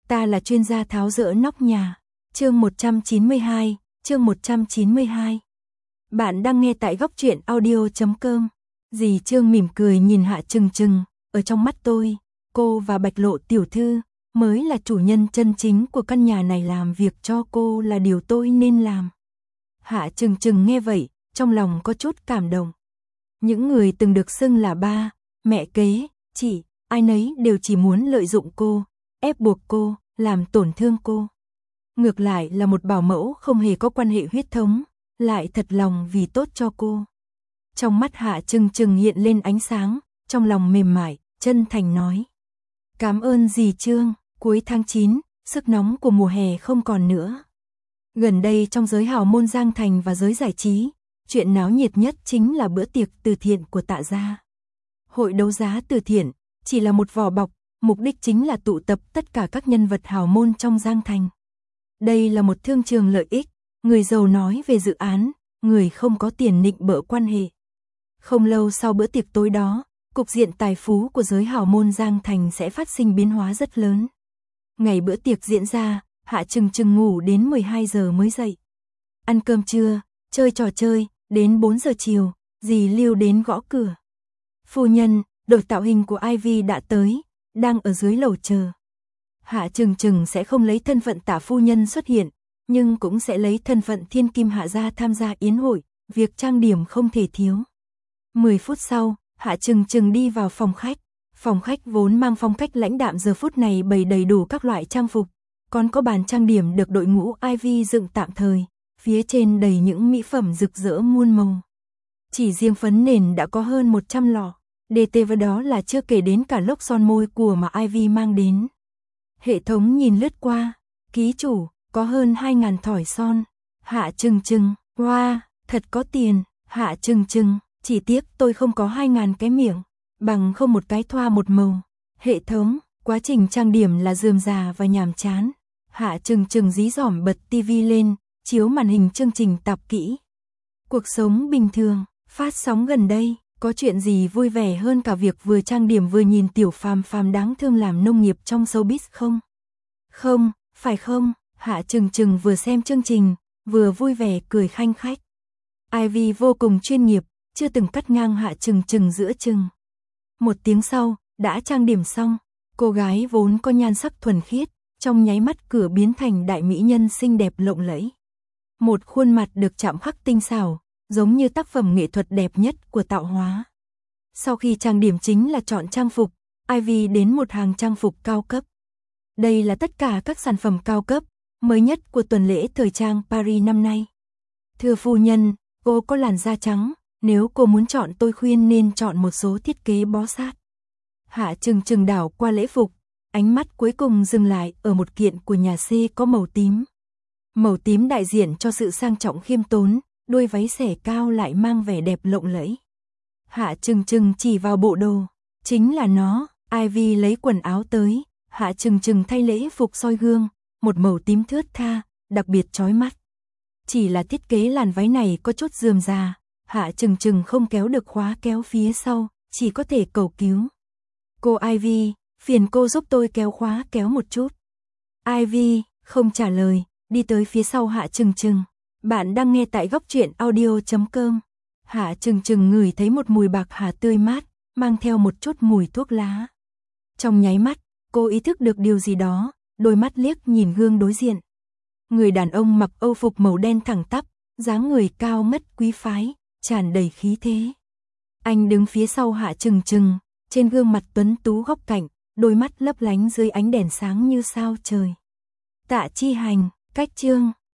Ta là chuyên gia tháo dỡ nóc nhà. Chương 192, chương 192. Bạn đang nghe tại góc truyện audio.com. Dì Trương mỉm cười nhìn Hạ Trừng Trừng, ở trong mắt tôi, cô và Bạch Lộ tiểu thư mới là chủ nhân chân chính của căn nhà này, làm việc cho cô là điều tôi nên làm. Hạ Trừng Trừng nghe vậy, trong lòng có chút cảm động. Những người từng được xưng là ba, mẹ kế, chị, ai nấy đều chỉ muốn lợi dụng cô, ép buộc cô, làm tổn thương cô. Ngược lại là một bảo mẫu không hề có quan hệ huyết thống, lại thật lòng vì tốt cho cô. Trong mắt Hạ Trừng Trừng hiện lên ánh sáng, trong lòng mềm mại, chân thành nói. Cảm ơn dì Trương, cuối tháng 9, sức nóng của mùa hè không còn nữa. Gần đây trong giới hào môn Giang Thành và giới giải trí, chuyện náo nhiệt nhất chính là bữa tiệc từ thiện của Tạ gia. Hội đấu giá từ thiện chỉ là một vỏ bọc, mục đích chính là tụ tập tất cả các nhân vật hào môn trong Giang Thành. Đây là một thương trường lợi ích, người giàu nói về dự án, người không có tiền nịnh bợ quan hệ. Không lâu sau bữa tiệc tối đó, cục diện tài phú của giới hào môn Giang Thành sẽ phát sinh biến hóa rất lớn. Ngày bữa tiệc diễn ra, Hạ Trừng Trừng ngủ đến 12 giờ mới dậy. Ăn cơm trưa, chơi trò chơi, đến 4 giờ chiều, dì Lưu đến gõ cửa. Phu nhân, đội tạo hình của Ivy đã tới, đang ở dưới lầu chờ. Hạ Trừng Trừng sẽ không lấy thân phận Tạ phu nhân xuất hiện, nhưng cũng sẽ lấy thân phận thiên kim Hạ gia tham gia yến hội, việc trang điểm không thể thiếu. 10 phút sau, Hạ Trừng Trừng đi vào phòng khách. Phòng khách vốn mang phong cách lãnh đạm giờ phút này bày đầy đủ các loại trang phục, còn có bàn trang điểm được đội ngũ Ivy dựng tạm thời, phía trên đầy những mỹ phẩm rực rỡ muôn màu. Chỉ riêng phấn nền đã có hơn 100 lọ, DT và đó là chưa kể đến cả lốc son môi của mà Ivy mang đến. Hệ thống nhìn lướt qua, ký chủ, có hơn 2.000 thỏi son. Hạ Trừng Trừng, wow, thật có tiền. Hạ Trừng Trừng, chỉ tiếc tôi không có 2.000 cái miệng, bằng không một cái thoa một màu. Hệ thống, quá trình trang điểm là rườm rà và nhàm chán. Hạ Trừng Trừng dí dỏm bật tivi lên, chiếu màn hình chương trình tạp kỹ. Cuộc sống bình thường, phát sóng gần đây, có chuyện gì vui vẻ hơn cả việc vừa trang điểm vừa nhìn tiểu phàm phàm đáng thương làm nông nghiệp trong showbiz không? Không, phải không? Hạ Trừng Trừng vừa xem chương trình, vừa vui vẻ cười khanh khách. Ivy vô cùng chuyên nghiệp, chưa từng cắt ngang Hạ Trừng Trừng giữa chừng. Một tiếng sau, đã trang điểm xong, cô gái vốn có nhan sắc thuần khiết, trong nháy mắt cửa biến thành đại mỹ nhân xinh đẹp lộng lẫy. Một khuôn mặt được chạm khắc tinh xảo, giống như tác phẩm nghệ thuật đẹp nhất của tạo hóa. Sau khi trang điểm chính là chọn trang phục, Ivy đến một hàng trang phục cao cấp. Đây là tất cả các sản phẩm cao cấp, mới nhất của tuần lễ thời trang Paris năm nay. Thưa phu nhân, cô có làn da trắng, nếu cô muốn chọn tôi khuyên nên chọn một số thiết kế bó sát. Hạ Trừng Trừng đảo qua lễ phục, ánh mắt cuối cùng dừng lại ở một kiện của nhà C có màu tím. Màu tím đại diện cho sự sang trọng khiêm tốn, đuôi váy xẻ cao lại mang vẻ đẹp lộng lẫy. Hạ Trừng Trừng chỉ vào bộ đồ, chính là nó. Ivy lấy quần áo tới, Hạ Trừng Trừng thay lễ phục soi gương, một màu tím thướt tha, đặc biệt chói mắt. Chỉ là thiết kế làn váy này có chút rườm rà, Hạ Trừng Trừng không kéo được khóa kéo phía sau, chỉ có thể cầu cứu. Cô Ivy, phiền cô giúp tôi kéo khóa kéo một chút. Ivy không trả lời, đi tới phía sau Hạ Trừng Trừng. Bạn đang nghe tại góc truyện audio.com. Hạ Trừng Trừng ngửi thấy một mùi bạc hà tươi mát, mang theo một chút mùi thuốc lá. Trong nháy mắt, cô ý thức được điều gì đó, đôi mắt liếc nhìn gương đối diện. Người đàn ông mặc âu phục màu đen thẳng tắp, dáng người cao ngất quý phái, tràn đầy khí thế. Anh đứng phía sau Hạ Trừng Trừng, trên gương mặt tuấn tú góc cạnh, đôi mắt lấp lánh dưới ánh đèn sáng như sao trời. Tạ Chi Hành, cách chương.